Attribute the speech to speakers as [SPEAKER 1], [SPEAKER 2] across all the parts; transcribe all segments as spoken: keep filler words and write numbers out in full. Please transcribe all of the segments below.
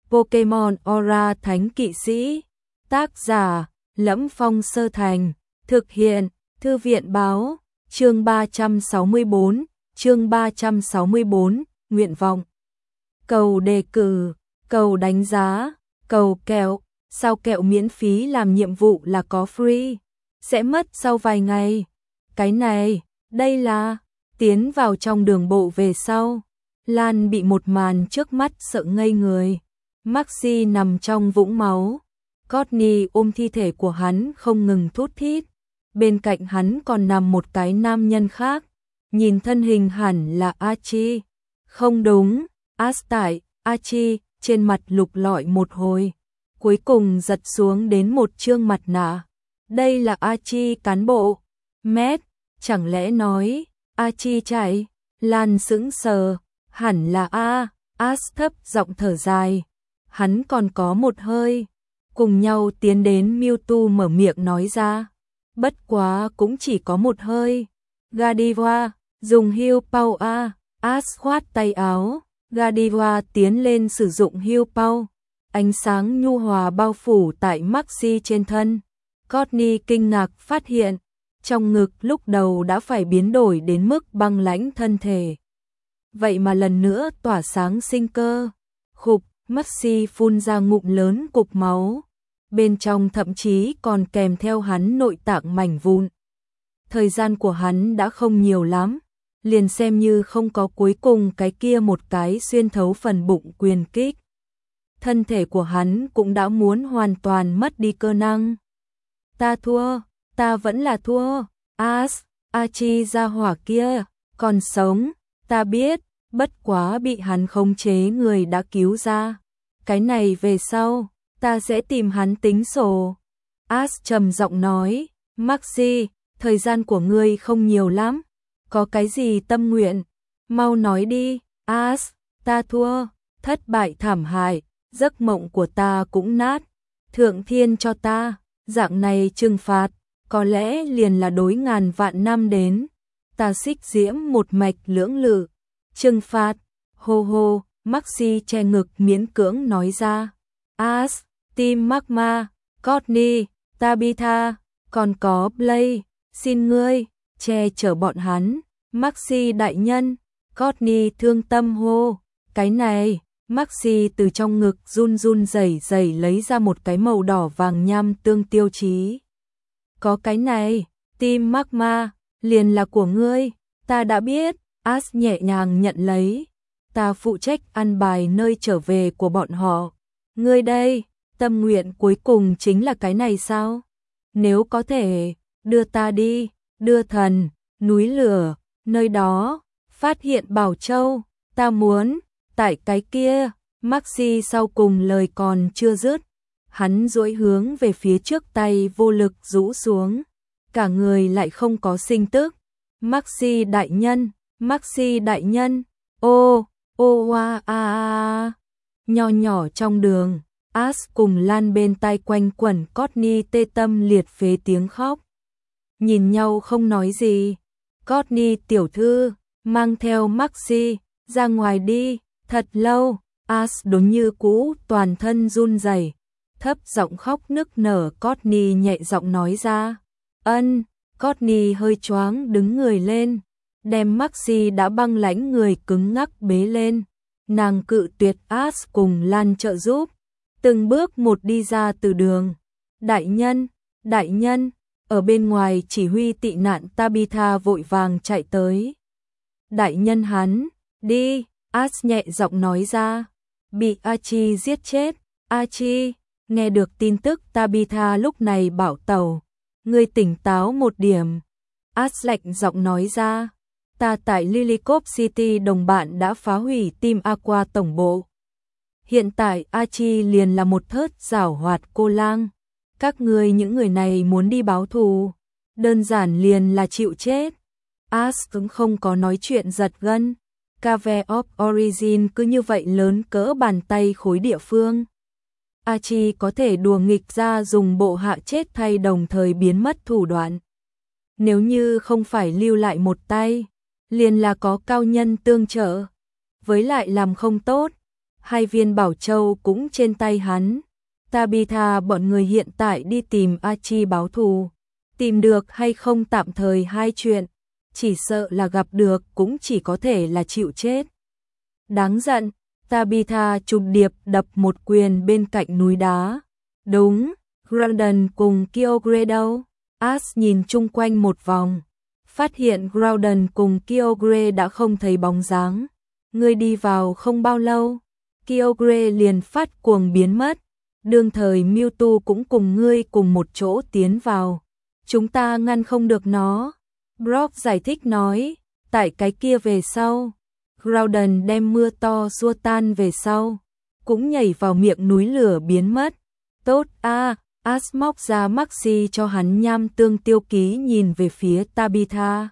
[SPEAKER 1] Pokemon Aura Thánh Kỵ Sĩ. Tác giả: Lẫm Phong Sơ Thành. Thực hiện: Thư viện báo. Chương ba trăm sáu mươi bốn, chương ba trăm sáu mươi bốn, nguyện vọng. Cầu đề cử, cầu đánh giá, cầu kẹo, sao kẹo miễn phí làm nhiệm vụ là có free, sẽ mất sau vài ngày. Cái này, đây là, tiến vào trong đường bộ về sau. Lan bị một màn trước mắt sợ ngây người. Maxi nằm trong vũng máu. Courtney ôm thi thể của hắn không ngừng thút thít. Bên cạnh hắn còn nằm một cái nam nhân khác. Nhìn thân hình hẳn là Archie. Không đúng, Ash tại, Archie, trên mặt lục lọi một hồi. Cuối cùng giật xuống đến một trương mặt nạ. Đây là Archie cán bộ. Matt, chẳng lẽ nói, Archie chạy? Lan sững sờ, hẳn là A, Ash thấp giọng thở dài. Hắn còn có một hơi. Cùng nhau tiến đến Mewtwo mở miệng nói ra. Bất quá cũng chỉ có một hơi. Godiva, dùng Heal Pow A, Ash khoát tay áo. Godiva tiến lên sử dụng Heal Pow. Ánh sáng nhu hòa bao phủ tại Maxi trên thân. Courtney kinh ngạc phát hiện, trong ngực lúc đầu đã phải biến đổi đến mức băng lãnh thân thể. Vậy mà lần nữa tỏa sáng sinh cơ. Khục, Maxi phun ra ngụm lớn cục máu. Bên trong thậm chí còn kèm theo hắn nội tạng mảnh vụn. Thời gian của hắn đã không nhiều lắm, liền xem như không có cuối cùng cái kia một cái xuyên thấu phần bụng quyền kích. Thân thể của hắn cũng đã muốn hoàn toàn mất đi cơ năng. Ta thua, ta vẫn là thua. Ash, Archie ra hỏa kia, còn sống, ta biết, bất quá bị hắn khống chế người đã cứu ra. Cái này về sau, ta sẽ tìm hắn tính sổ. Ash trầm giọng nói, Maxi, thời gian của ngươi không nhiều lắm, có cái gì tâm nguyện? Mau nói đi. Ash, ta thua, thất bại thảm hại, giấc mộng của ta cũng nát. Thượng thiên cho ta, dạng này trừng phạt, có lẽ liền là đối ngàn vạn năm đến. Ta xích diễm một mạch lưỡng lự. Trừng phạt, hô hô, Maxi che ngực miễn cưỡng nói ra. Ash, Team Magma, Courtney, Tabitha, còn có Blake, xin ngươi, che chở bọn hắn. Maxi đại nhân, Courtney thương tâm hô, cái này. Maxi từ trong ngực run run rẩy rẩy lấy ra một cái màu đỏ vàng nham tương tiêu chí. Có cái này, Team Magma, liền là của ngươi, ta đã biết. Ash nhẹ nhàng nhận lấy. Ta phụ trách ăn bài nơi trở về của bọn họ. Ngươi đây, tâm nguyện cuối cùng chính là cái này sao? Nếu có thể, đưa ta đi, đưa thần, núi lửa, nơi đó, phát hiện Bảo Châu, ta muốn, tại cái kia. Maxi sau cùng lời còn chưa dứt, hắn duỗi hướng về phía trước tay vô lực rũ xuống, cả người lại không có sinh tức. Maxi đại nhân, Maxi đại nhân, ô, ô a a, nho nhỏ trong đường, Ash cùng Lan bên tai quanh quẩn Courtney tê tâm liệt phế tiếng khóc. Nhìn nhau không nói gì. Courtney tiểu thư, mang theo Maxi, ra ngoài đi, thật lâu. Ash đúng như cũ toàn thân run rẩy, thấp giọng khóc nức nở. Courtney nhẹ giọng nói ra. Ân. Courtney hơi choáng đứng người lên, đem Maxi đã băng lãnh người cứng ngắc bế lên. Nàng cự tuyệt Ash cùng Lan trợ giúp, từng bước một đi ra từ đường. Đại nhân, đại nhân, ở bên ngoài chỉ huy tị nạn Tabitha vội vàng chạy tới. Đại nhân hắn, đi, Ash nhẹ giọng nói ra. Bị Archie giết chết. Archie, nghe được tin tức Tabitha lúc này bảo tẩu. Ngươi tỉnh táo một điểm. Ash lạnh giọng nói ra. Ta tại Lillicop City đồng bạn đã phá hủy Team Aqua tổng bộ. Hiện tại Archie liền là một thớt giảo hoạt cô lang. Các ngươi những người này muốn đi báo thù, đơn giản liền là chịu chết. Ash cũng không có nói chuyện giật gân. Cave of Origin cứ như vậy lớn cỡ bàn tay khối địa phương. Archie có thể đùa nghịch ra dùng bộ hạ chết thay đồng thời biến mất thủ đoạn. Nếu như không phải lưu lại một tay, liền là có cao nhân tương trợ. Với lại làm không tốt, hai viên bảo châu cũng trên tay hắn. Tabitha bọn người hiện tại đi tìm Archie báo thù. Tìm được hay không tạm thời hai chuyện. Chỉ sợ là gặp được cũng chỉ có thể là chịu chết. Đáng giận, Tabitha trùng điệp đập một quyền bên cạnh núi đá. Đúng, Groudon cùng Kyogre đâu? Ash nhìn chung quanh một vòng. Phát hiện Groudon cùng Kyogre đã không thấy bóng dáng. Ngươi đi vào không bao lâu, Kyogre liền phát cuồng biến mất. Đương thời Mewtwo cũng cùng ngươi cùng một chỗ tiến vào. Chúng ta ngăn không được nó. Brock giải thích nói, tại cái kia về sau. Groudon đem mưa to xua tan về sau. Cũng nhảy vào miệng núi lửa biến mất. Tốt a, à, Ash móc ra Maxi cho hắn nham tương tiêu ký nhìn về phía Tabitha.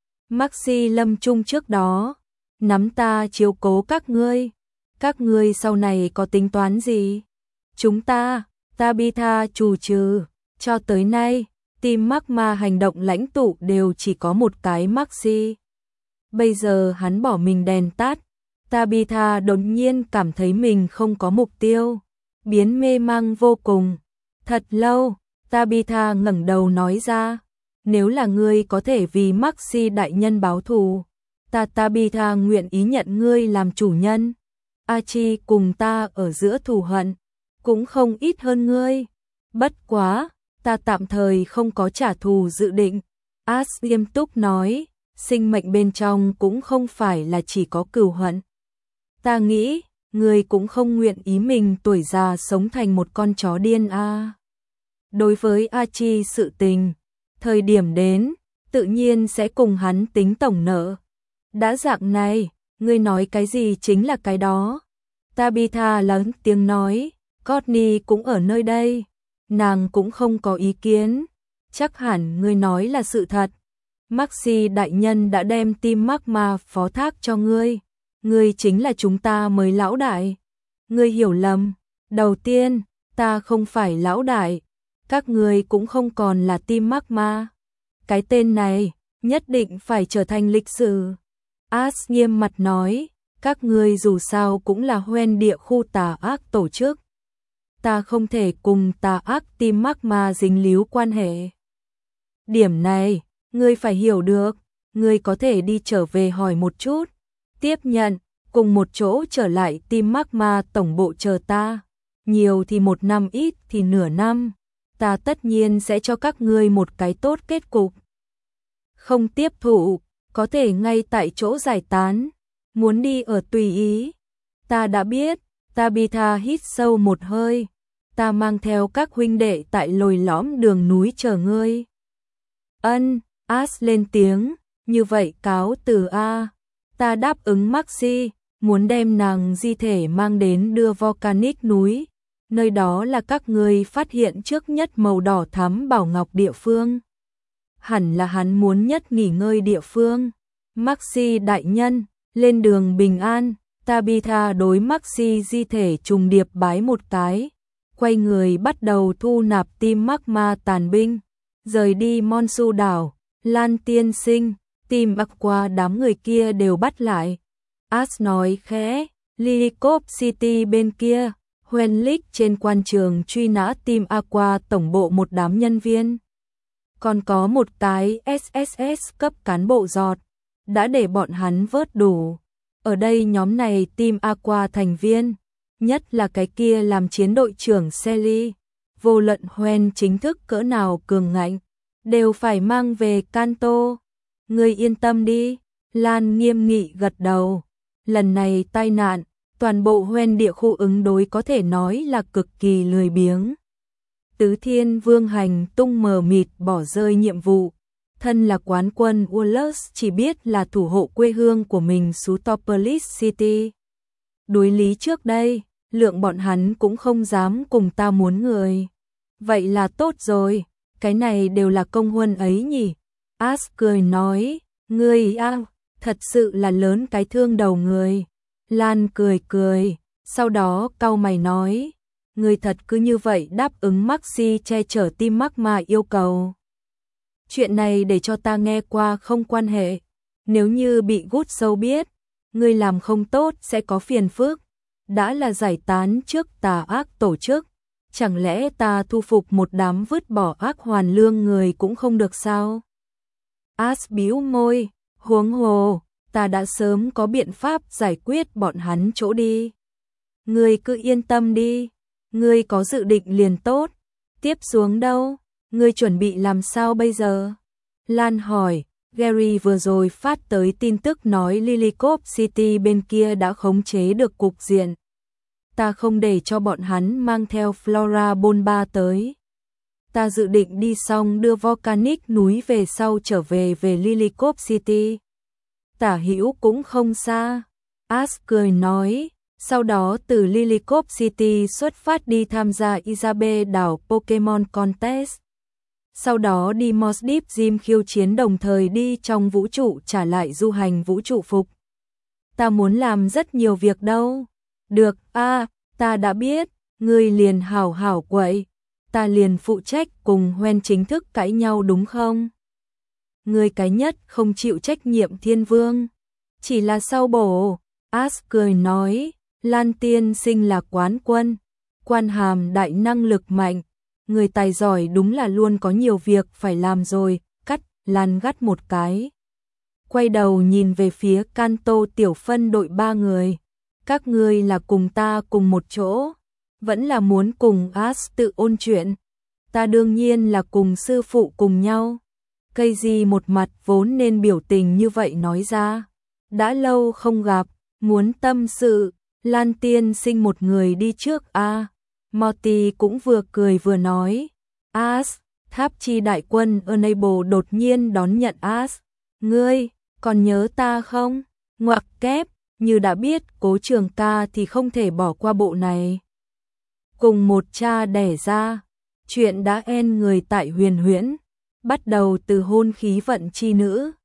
[SPEAKER 1] Maxi lâm chung trước đó. Nắm ta chiếu cố các ngươi. Các ngươi sau này có tính toán gì? Chúng ta, Tabitha trù trừ, cho tới nay, team Magma hành động lãnh tụ đều chỉ có một cái Maxi. Bây giờ hắn bỏ mình đèn tắt, Tabitha đột nhiên cảm thấy mình không có mục tiêu, biến mê mang vô cùng. Thật lâu, Tabitha ngẩng đầu nói ra, nếu là ngươi có thể vì Maxi đại nhân báo thù, ta Tabitha nguyện ý nhận ngươi làm chủ nhân. Archie cùng ta ở giữa thù hận, cũng không ít hơn ngươi. Bất quá, ta tạm thời không có trả thù dự định. Ash nghiêm túc nói, sinh mệnh bên trong cũng không phải là chỉ có cừu hận. Ta nghĩ, ngươi cũng không nguyện ý mình tuổi già sống thành một con chó điên a. À. Đối với Archie sự tình, thời điểm đến, tự nhiên sẽ cùng hắn tính tổng nợ. Đã dạng này, ngươi nói cái gì chính là cái đó. Tabitha lớn tiếng nói, Courtney cũng ở nơi đây, nàng cũng không có ý kiến, chắc hẳn ngươi nói là sự thật. Maxi đại nhân đã đem team Magma phó thác cho ngươi, ngươi chính là chúng ta mới lão đại. Ngươi hiểu lầm, đầu tiên, ta không phải lão đại, các ngươi cũng không còn là team Magma. Cái tên này, nhất định phải trở thành lịch sử. Ash nghiêm mặt nói, các ngươi dù sao cũng là hoen địa khu tà ác tổ chức. Ta không thể cùng tà ác team Magma dính líu quan hệ. Điểm này, ngươi phải hiểu được, ngươi có thể đi trở về hỏi một chút, tiếp nhận, cùng một chỗ trở lại team Magma tổng bộ chờ ta. Nhiều thì một năm, ít thì nửa năm, ta tất nhiên sẽ cho các ngươi một cái tốt kết cục. Không tiếp thụ, có thể ngay tại chỗ giải tán, muốn đi ở tùy ý. Ta đã biết. Tabitha hít sâu một hơi, ta mang theo các huynh đệ tại lồi lõm đường núi chờ ngươi. Ân, Ash lên tiếng, như vậy cáo từ a. Ta đáp ứng Maxi, muốn đem nàng di thể mang đến đưa Volcanic núi, nơi đó là các ngươi phát hiện trước nhất màu đỏ thắm bảo ngọc địa phương. Hẳn là hắn muốn nhất nghỉ ngơi địa phương. Maxi đại nhân, lên đường bình an. Tabitha đối Maxi di thể trùng điệp bái một cái, quay người bắt đầu thu nạp team Magma tàn binh, rời đi Monsu đảo. Lan tiên sinh, team Aqua đám người kia đều bắt lại. Ash nói khẽ, Lillicop City bên kia, Hoenlick trên quan trường truy nã team Aqua tổng bộ một đám nhân viên. Còn có một cái ét ét ét cấp cán bộ giọt, đã để bọn hắn vớt đủ. Ở đây nhóm này team Aqua thành viên, nhất là cái kia làm chiến đội trưởng Selly, vô luận Hoen chính thức cỡ nào cường ngạnh, đều phải mang về Kanto. Ngươi yên tâm đi, Lan nghiêm nghị gật đầu. Lần này tai nạn, toàn bộ Hoen địa khu ứng đối có thể nói là cực kỳ lười biếng. Tứ Thiên Vương hành tung mờ mịt bỏ rơi nhiệm vụ. Thân là quán quân Wallace chỉ biết là thủ hộ quê hương của mình Sutopolis City. Đối lý trước đây, lượng bọn hắn cũng không dám cùng ta muốn người. Vậy là tốt rồi, cái này đều là công huân ấy nhỉ. Ash cười nói, ngươi à, thật sự là lớn cái thương đầu người. Lan cười cười, sau đó cau mày nói, ngươi thật cứ như vậy đáp ứng Maxi che chở team Magma yêu cầu. Chuyện này để cho ta nghe qua không quan hệ. Nếu như bị Good Soul biết, ngươi làm không tốt sẽ có phiền phức. đã là giải tán trước tà ác tổ chức, chẳng lẽ ta thu phục một đám vứt bỏ ác hoàn lương người cũng không được sao? As bĩu môi, huống hồ, ta đã sớm có biện pháp giải quyết bọn hắn chỗ đi. Ngươi cứ yên tâm đi, ngươi có dự định liền tốt, tiếp xuống đâu, ngươi chuẩn bị làm sao bây giờ? Lan hỏi, Gary vừa rồi phát tới tin tức nói Lillicop City bên kia đã khống chế được cục diện. Ta không để cho bọn hắn mang theo Flora Bomba tới. Ta dự định đi xong đưa Volcanic núi về sau trở về về Lillicop City. Tả hữu cũng không xa. As cười nói, sau đó từ Lillicop City xuất phát đi tham gia Isabelle đảo Pokemon Contest. Sau đó đi Mos Deep Gym khiêu chiến đồng thời đi trong vũ trụ trả lại du hành vũ trụ phục. Ta muốn làm rất nhiều việc đâu. Được, a, à, ta đã biết, ngươi liền hảo hảo quậy. Ta liền phụ trách cùng Hoen chính thức cãi nhau đúng không? Ngươi cái nhất không chịu trách nhiệm thiên vương. Chỉ là sau bổ, As cười nói, Lan tiên sinh là quán quân, quan hàm đại năng lực mạnh, người tài giỏi đúng là luôn có nhiều việc phải làm rồi, cắt, Lan gắt một cái. Quay đầu nhìn về phía Kanto tiểu phân đội ba người, các ngươi là cùng ta cùng một chỗ, vẫn là muốn cùng As tự ôn chuyện, ta đương nhiên là cùng sư phụ cùng nhau. Cây gì một mặt vốn nên biểu tình như vậy nói ra, đã lâu không gặp, muốn tâm sự, Lan tiên sinh một người đi trước a. À. Morty cũng vừa cười vừa nói, As, tháp chi đại quân Enable đột nhiên đón nhận As, ngươi, còn nhớ ta không? Ngoặc kép, như đã biết Cố Trường Ca thì không thể bỏ qua bộ này. Cùng một cha đẻ ra, chuyện đã en người tại huyền huyễn, bắt đầu từ hôn khí vận chi nữ,